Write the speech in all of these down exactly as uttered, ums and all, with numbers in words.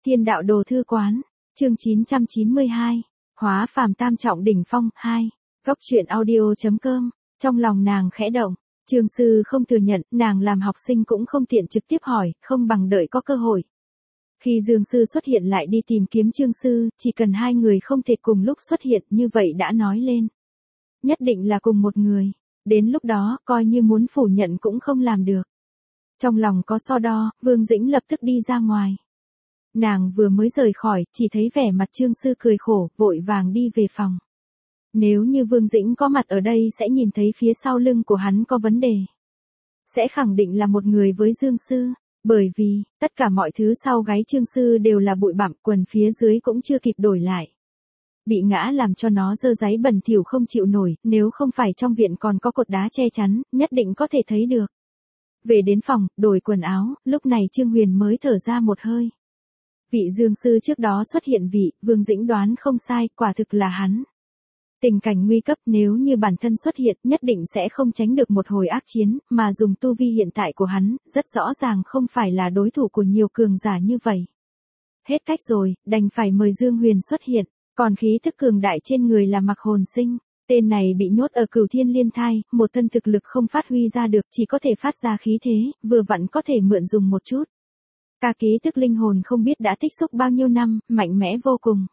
Thiên đạo đồ thư quán, chương chín trăm chín mươi hai, hóa phàm tam trọng đỉnh phong, hai, góc truyện audio.com, trong lòng nàng khẽ động, Trương sư không thừa nhận, nàng làm học sinh cũng không tiện trực tiếp hỏi, không bằng đợi có cơ hội. Khi Dương sư xuất hiện lại đi tìm kiếm Trương sư, chỉ cần hai người không thể cùng lúc xuất hiện như vậy đã nói lên. Nhất định là cùng một người, đến lúc đó, coi như muốn phủ nhận cũng không làm được. Trong lòng có so đo, Vương Dĩnh lập tức đi ra ngoài. Nàng vừa mới rời khỏi, chỉ thấy vẻ mặt Trương sư cười khổ, vội vàng đi về phòng. Nếu như Vương Dĩnh có mặt ở đây sẽ nhìn thấy phía sau lưng của hắn có vấn đề. Sẽ khẳng định là một người với Dương sư, bởi vì, tất cả mọi thứ sau gáy Trương sư đều là bụi bặm, quần phía dưới cũng chưa kịp đổi lại. Bị ngã làm cho nó dơ dáy bẩn thỉu không chịu nổi, nếu không phải trong viện còn có cột đá che chắn, nhất định có thể thấy được. Về đến phòng, đổi quần áo, lúc này Trương Huyền mới thở ra một hơi. Vị Dương sư trước đó xuất hiện vị, Vương Dĩnh đoán không sai, quả thực là hắn. Tình cảnh nguy cấp nếu như bản thân xuất hiện, nhất định sẽ không tránh được một hồi ác chiến, mà dùng tu vi hiện tại của hắn, rất rõ ràng không phải là đối thủ của nhiều cường giả như vậy. Hết cách rồi, đành phải mời Dương Huyền xuất hiện, còn khí thức cường đại trên người là Mặc Hồn Sinh. Tên này bị nhốt ở Cửu Thiên Liên Thai, một thân thực lực không phát huy ra được, chỉ có thể phát ra khí thế, vừa vặn có thể mượn dùng một chút. Ca ký tức linh hồn không biết đã tích xúc bao nhiêu năm, mạnh mẽ vô cùng.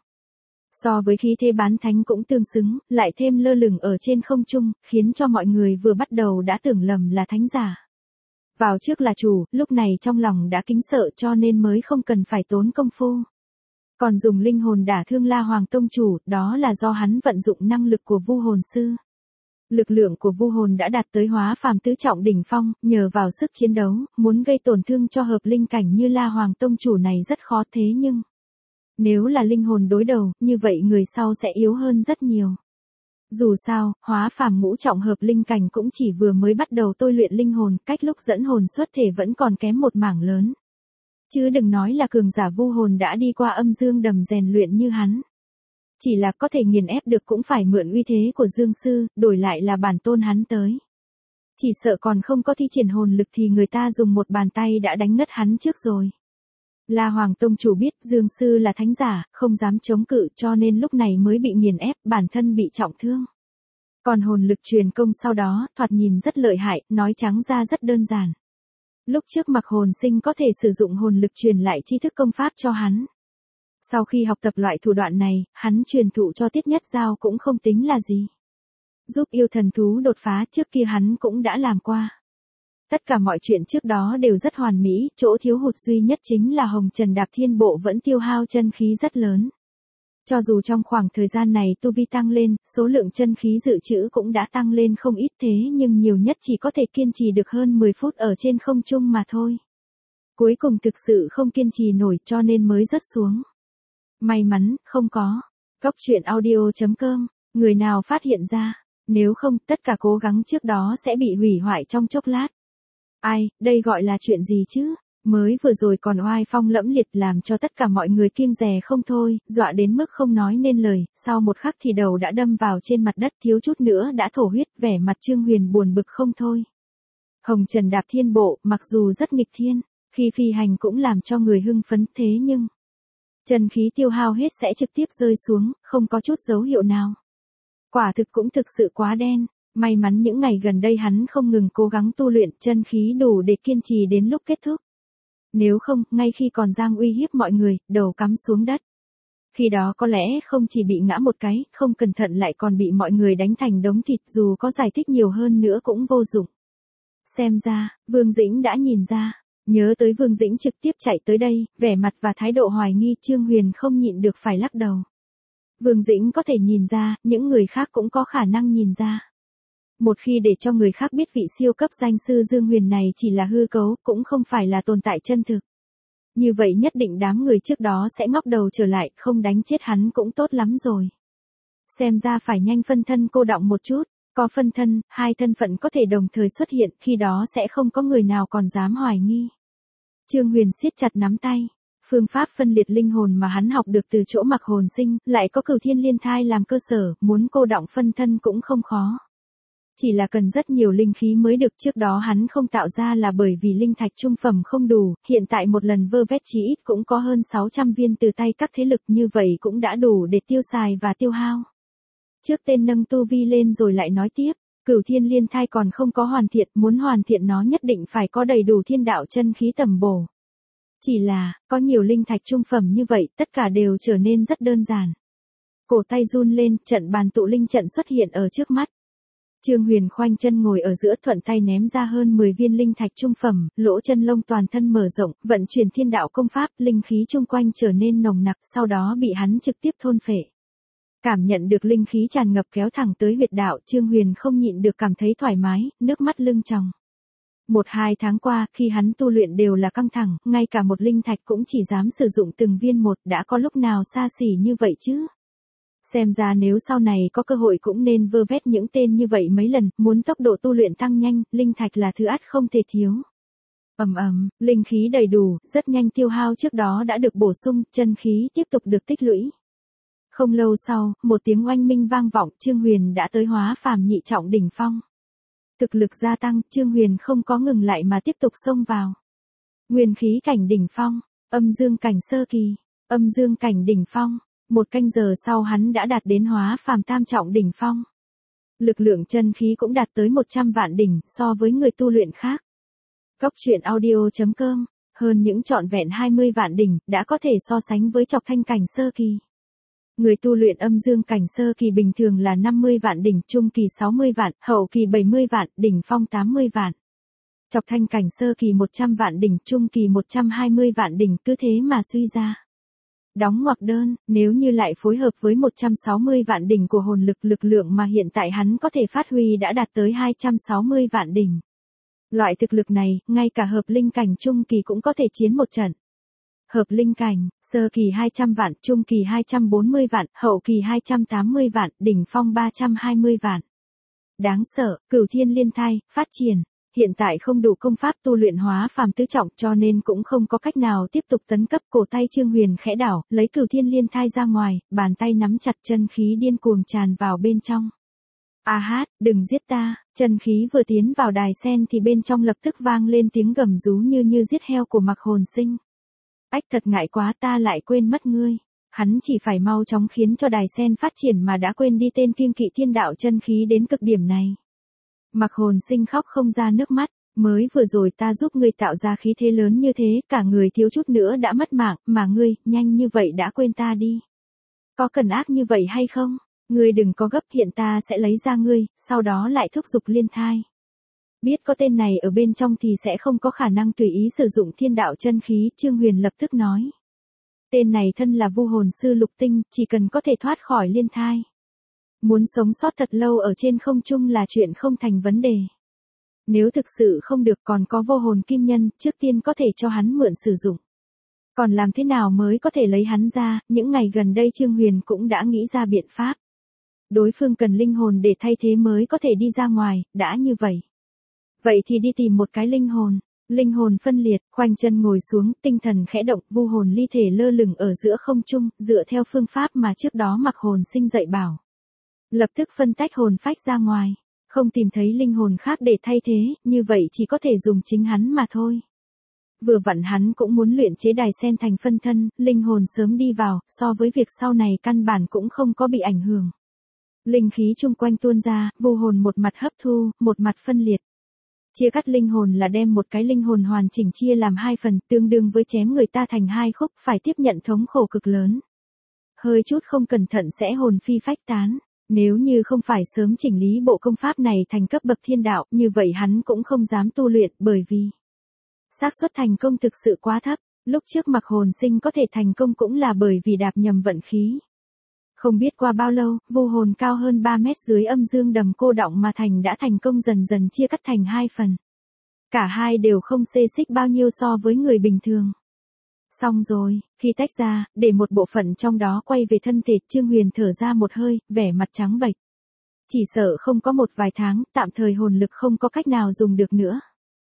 So với khí thế bán thánh cũng tương xứng, lại thêm lơ lửng ở trên không trung, khiến cho mọi người vừa bắt đầu đã tưởng lầm là thánh giả. Vào trước là chủ, lúc này trong lòng đã kính sợ cho nên mới không cần phải tốn công phu. Còn dùng linh hồn đả thương La Hoàng Tông chủ, đó là do hắn vận dụng năng lực của Vu Hồn Sư. Lực lượng của Vu Hồn đã đạt tới hóa phàm tứ trọng đỉnh phong, nhờ vào sức chiến đấu, muốn gây tổn thương cho hợp linh cảnh như La Hoàng Tông chủ này rất khó thế nhưng... Nếu là linh hồn đối đầu, như vậy người sau sẽ yếu hơn rất nhiều. Dù sao, hóa phàm ngũ trọng hợp linh cảnh cũng chỉ vừa mới bắt đầu tôi luyện linh hồn, cách lúc dẫn hồn xuất thể vẫn còn kém một mảng lớn. Chứ đừng nói là cường giả Vu Hồn đã đi qua âm dương đầm rèn luyện như hắn. Chỉ là có thể nghiền ép được cũng phải mượn uy thế của Dương sư, đổi lại là bản tôn hắn tới. Chỉ sợ còn không có thi triển hồn lực thì người ta dùng một bàn tay đã đánh ngất hắn trước rồi. La Hoàng Tông chủ biết Dương sư là thánh giả, không dám chống cự cho nên lúc này mới bị nghiền ép, bản thân bị trọng thương. Còn hồn lực truyền công sau đó, thoạt nhìn rất lợi hại, nói trắng ra rất đơn giản. Lúc trước Mặc Hồn Sinh có thể sử dụng hồn lực truyền lại tri thức công pháp cho hắn. Sau khi học tập loại thủ đoạn này, hắn truyền thụ cho Tiết Nhất Giao cũng không tính là gì. Giúp yêu thần thú đột phá trước kia hắn cũng đã làm qua. Tất cả mọi chuyện trước đó đều rất hoàn mỹ, chỗ thiếu hụt duy nhất chính là Hồng Trần Đạp Thiên Bộ vẫn tiêu hao chân khí rất lớn. Cho dù trong khoảng thời gian này tu vi tăng lên, số lượng chân khí dự trữ cũng đã tăng lên không ít thế nhưng nhiều nhất chỉ có thể kiên trì được hơn mười phút ở trên không trung mà thôi. Cuối cùng thực sự không kiên trì nổi cho nên mới rớt xuống. May mắn, không có. Góc truyện audio.com, người nào phát hiện ra, nếu không tất cả cố gắng trước đó sẽ bị hủy hoại trong chốc lát. Ai, đây gọi là chuyện gì chứ? Mới vừa rồi còn oai phong lẫm liệt làm cho tất cả mọi người kiêng dè không thôi, dọa đến mức không nói nên lời, sau một khắc thì đầu đã đâm vào trên mặt đất thiếu chút nữa đã thổ huyết, vẻ mặt Trương Huyền buồn bực không thôi. Hồng Trần Đạp Thiên Bộ, mặc dù rất nghịch thiên, khi phi hành cũng làm cho người hưng phấn thế nhưng... chân khí tiêu hao hết sẽ trực tiếp rơi xuống, không có chút dấu hiệu nào. Quả thực cũng thực sự quá đen. May mắn những ngày gần đây hắn không ngừng cố gắng tu luyện chân khí đủ để kiên trì đến lúc kết thúc. Nếu không, ngay khi còn giang uy hiếp mọi người, đầu cắm xuống đất. Khi đó có lẽ không chỉ bị ngã một cái, không cẩn thận lại còn bị mọi người đánh thành đống thịt dù có giải thích nhiều hơn nữa cũng vô dụng. Xem ra, Vương Dĩnh đã nhìn ra, nhớ tới Vương Dĩnh trực tiếp chạy tới đây, vẻ mặt và thái độ hoài nghi Trương Huyền không nhịn được phải lắc đầu. Vương Dĩnh có thể nhìn ra, những người khác cũng có khả năng nhìn ra. Một khi để cho người khác biết vị siêu cấp danh sư Dương Huyền này chỉ là hư cấu, cũng không phải là tồn tại chân thực. Như vậy nhất định đám người trước đó sẽ ngóc đầu trở lại, không đánh chết hắn cũng tốt lắm rồi. Xem ra phải nhanh phân thân cô đọng một chút, có phân thân, hai thân phận có thể đồng thời xuất hiện, khi đó sẽ không có người nào còn dám hoài nghi. Trương Huyền siết chặt nắm tay, phương pháp phân liệt linh hồn mà hắn học được từ chỗ Mặc Hồn Sinh, lại có Cửu Thiên Liên Thai làm cơ sở, muốn cô đọng phân thân cũng không khó. Chỉ là cần rất nhiều linh khí mới được, trước đó hắn không tạo ra là bởi vì linh thạch trung phẩm không đủ, hiện tại một lần vơ vét chí ít cũng có hơn sáu trăm viên từ tay các thế lực, như vậy cũng đã đủ để tiêu xài và tiêu hao. Trước tên nâng tu vi lên rồi lại nói tiếp, Cửu Thiên Liên Thai còn không có hoàn thiện, muốn hoàn thiện nó nhất định phải có đầy đủ thiên đạo chân khí tầm bổ. Chỉ là, có nhiều linh thạch trung phẩm như vậy, tất cả đều trở nên rất đơn giản. Cổ tay run lên, trận bàn tụ linh trận xuất hiện ở trước mắt. Trương Huyền khoanh chân ngồi ở giữa, thuận tay ném ra hơn mười viên linh thạch trung phẩm, lỗ chân lông toàn thân mở rộng, vận chuyển thiên đạo công pháp, linh khí chung quanh trở nên nồng nặc, sau đó bị hắn trực tiếp thôn phệ. Cảm nhận được linh khí tràn ngập kéo thẳng tới huyệt đạo, Trương Huyền không nhịn được cảm thấy thoải mái, nước mắt lưng tròng. Một hai tháng qua, khi hắn tu luyện đều là căng thẳng, ngay cả một linh thạch cũng chỉ dám sử dụng từng viên một, đã có lúc nào xa xỉ như vậy chứ? Xem ra nếu sau này có cơ hội cũng nên vơ vét những tên như vậy mấy lần, muốn tốc độ tu luyện tăng nhanh, linh thạch là thứ ắt không thể thiếu. Ầm ầm, linh khí đầy đủ, rất nhanh tiêu hao trước đó đã được bổ sung, chân khí tiếp tục được tích lũy. Không lâu sau, một tiếng oanh minh vang vọng, Trương Huyền đã tới hóa phàm nhị trọng đỉnh phong. Thực lực gia tăng, Trương Huyền không có ngừng lại mà tiếp tục xông vào. Nguyên khí cảnh đỉnh phong, âm dương cảnh sơ kỳ, âm dương cảnh đỉnh phong. Một canh giờ sau hắn đã đạt đến hóa phàm tam trọng đỉnh phong. Lực lượng chân khí cũng đạt tới một trăm vạn đỉnh so với người tu luyện khác. Cốc truyện audio chấm com, hơn những trọn vẹn hai mươi vạn đỉnh, đã có thể so sánh với Chọc Thanh cảnh sơ kỳ. Người tu luyện âm dương cảnh sơ kỳ bình thường là năm mươi vạn đỉnh, trung kỳ sáu mươi vạn, hậu kỳ bảy mươi vạn, đỉnh phong tám mươi vạn. Chọc Thanh cảnh sơ kỳ một trăm vạn đỉnh, trung kỳ một trăm hai mươi vạn đỉnh, cứ thế mà suy ra. Đóng ngoặc đơn, nếu như lại phối hợp với một trăm sáu mươi vạn đỉnh của hồn lực, lực lượng mà hiện tại hắn có thể phát huy đã đạt tới hai trăm sáu mươi vạn đỉnh. Loại thực lực này, ngay cả hợp linh cảnh trung kỳ cũng có thể chiến một trận. Hợp linh cảnh, sơ kỳ hai trăm vạn, trung kỳ hai trăm bốn mươi vạn, hậu kỳ hai trăm tám mươi vạn, đỉnh phong ba trăm hai mươi vạn. Đáng sợ, Cửu Thiên Liên Thai, phát triển. Hiện tại không đủ công pháp tu luyện hóa phàm tứ trọng, cho nên cũng không có cách nào tiếp tục tấn cấp. Cổ tay Trương Huyền khẽ đảo, lấy Cửu Thiên Liên Thai ra ngoài, bàn tay nắm chặt, chân khí điên cuồng tràn vào bên trong. A hát, đừng giết ta, chân khí vừa tiến vào đài sen thì bên trong lập tức vang lên tiếng gầm rú như như giết heo của Mạc Hồn Sinh. Ách, thật ngại quá, ta lại quên mất ngươi. Hắn chỉ phải mau chóng khiến cho đài sen phát triển mà đã quên đi tên kiêng kỵ thiên đạo chân khí đến cực điểm này. Mạc Hồn Sinh khóc không ra nước mắt, mới vừa rồi ta giúp ngươi tạo ra khí thế lớn như thế, cả người thiếu chút nữa đã mất mạng, mà ngươi, nhanh như vậy đã quên ta đi. Có cần ác như vậy hay không? Ngươi đừng có gấp, hiện ta sẽ lấy ra ngươi, sau đó lại thúc giục liên thai. Biết có tên này ở bên trong thì sẽ không có khả năng tùy ý sử dụng thiên đạo chân khí, Trương Huyền lập tức nói. Tên này thân là vu hồn sư lục tinh, chỉ cần có thể thoát khỏi liên thai. Muốn sống sót thật lâu ở trên không trung là chuyện không thành vấn đề. Nếu thực sự không được còn có vô hồn kim nhân, trước tiên có thể cho hắn mượn sử dụng. Còn làm thế nào mới có thể lấy hắn ra, những ngày gần đây Trương Huyền cũng đã nghĩ ra biện pháp. Đối phương cần linh hồn để thay thế mới có thể đi ra ngoài, đã như vậy. Vậy thì đi tìm một cái linh hồn. Linh hồn phân liệt, khoanh chân ngồi xuống, tinh thần khẽ động, vu hồn ly thể lơ lửng ở giữa không trung, dựa theo phương pháp mà trước đó Mạc Hồn Sinh dạy bảo. Lập tức phân tách hồn phách ra ngoài, không tìm thấy linh hồn khác để thay thế, như vậy chỉ có thể dùng chính hắn mà thôi. Vừa vặn hắn cũng muốn luyện chế đài sen thành phân thân, linh hồn sớm đi vào, so với việc sau này căn bản cũng không có bị ảnh hưởng. Linh khí chung quanh tuôn ra, vu hồn một mặt hấp thu, một mặt phân liệt. Chia cắt linh hồn là đem một cái linh hồn hoàn chỉnh chia làm hai phần, tương đương với chém người ta thành hai khúc, phải tiếp nhận thống khổ cực lớn. Hơi chút không cẩn thận sẽ hồn phi phách tán. Nếu như không phải sớm chỉnh lý bộ công pháp này thành cấp bậc thiên đạo, như vậy hắn cũng không dám tu luyện, bởi vì xác suất thành công thực sự quá thấp. Lúc trước Mạc Hồn Sinh có thể thành công cũng là bởi vì đạp nhầm vận khí. Không biết qua bao lâu, vu hồn cao hơn ba mét dưới âm dương đầm cô đọng mà thành đã thành công dần dần chia cắt thành hai phần. Cả hai đều không xê xích bao nhiêu so với người bình thường. Xong rồi, khi tách ra, để một bộ phận trong đó quay về thân thể, Trương Huyền thở ra một hơi, vẻ mặt trắng bệch. Chỉ sợ không có một vài tháng, tạm thời hồn lực không có cách nào dùng được nữa.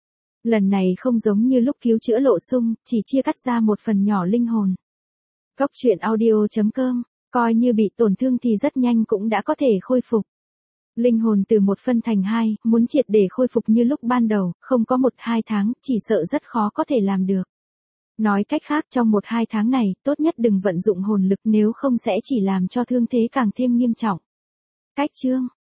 Lần này không giống như lúc cứu chữa Lộ Sung, chỉ chia cắt ra một phần nhỏ linh hồn. Cốc truyện audio chấm com, coi như bị tổn thương thì rất nhanh cũng đã có thể khôi phục. Linh hồn từ một phân thành hai, muốn triệt để khôi phục như lúc ban đầu, không có một hai tháng, chỉ sợ rất khó có thể làm được. Nói cách khác trong một hai tháng này, tốt nhất đừng vận dụng hồn lực nếu không sẽ chỉ làm cho thương thế càng thêm nghiêm trọng. Cách chương